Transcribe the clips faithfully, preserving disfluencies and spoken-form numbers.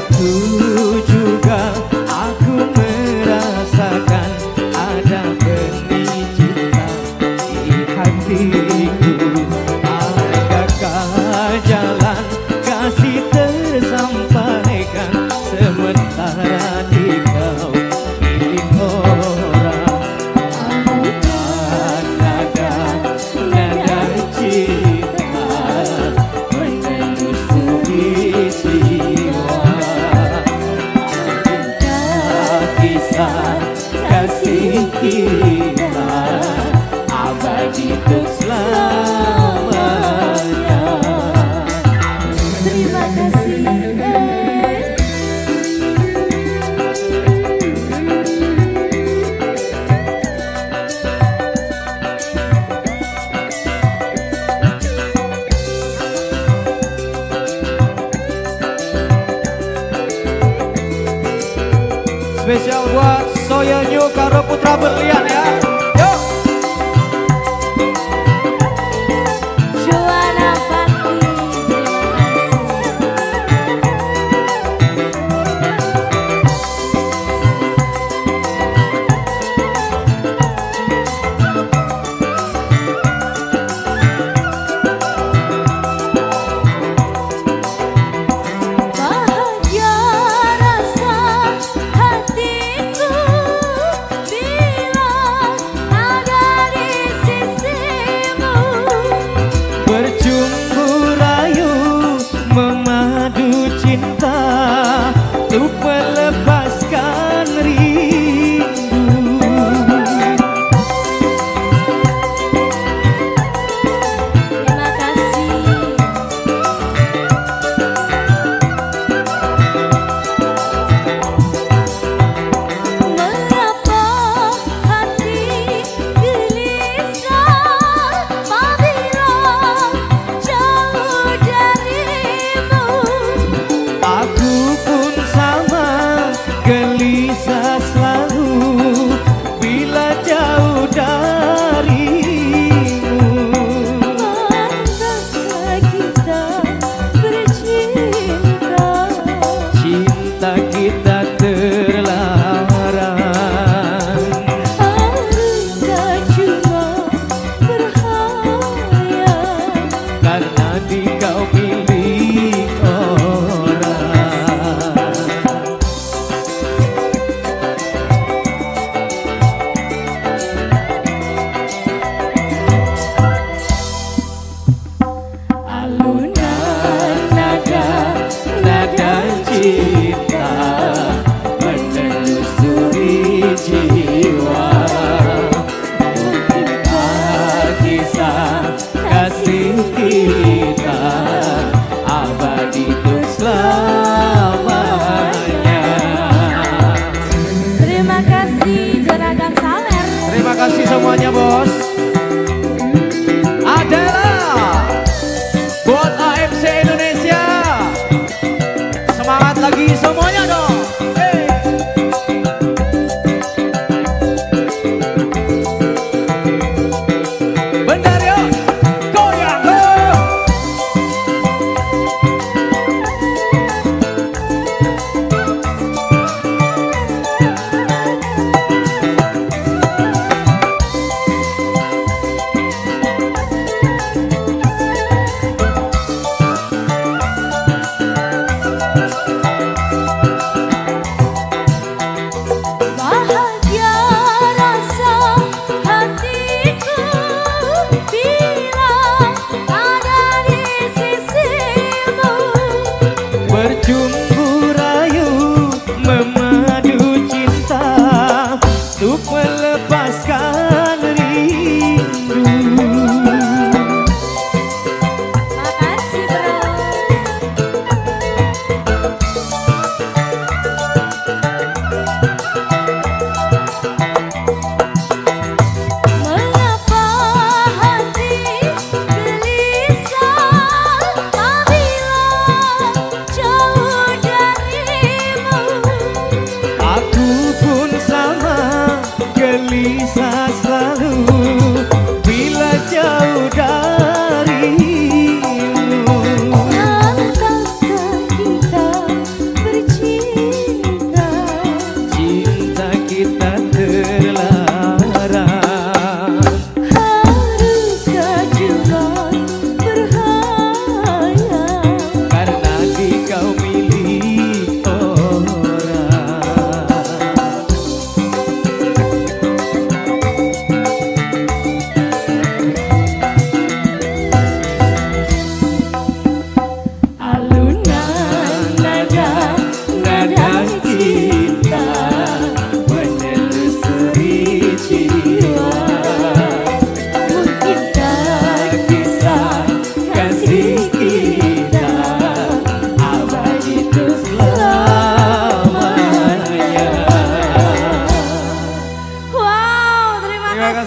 Begitu juga aku merasakan ada benih cinta di hatiku. Adakah jalan kasih tersampaikan sementara di kau milik orang? Alunan nada, nada cinta menelusuri jiwa. Kisah kasih kita abadi untuk selamanya. Terima kasih. Spesial buat Soyonyu karo Putra Berlian ya. Yuk. Joanna Bakti, bahagia rasa hatiku bila ada di sisimu. Berjumpa rayu memadu cinta untuk melepaskan rindu. Terima kasih. Mengapa hati gelisah apabila jauh darimu? Aku pun sama gelisah selalu bila jauh darimu. Pantaskah kita bercinta? Cinta kita terlarang Haruskah cuma berhayal? karena di kau milik orang. Alunan nada, nada cinta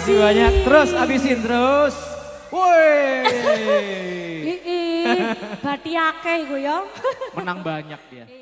kasih banyak. Terus abisin terus. Woi. Ii, bati akeh gue ya. Menang banyak dia.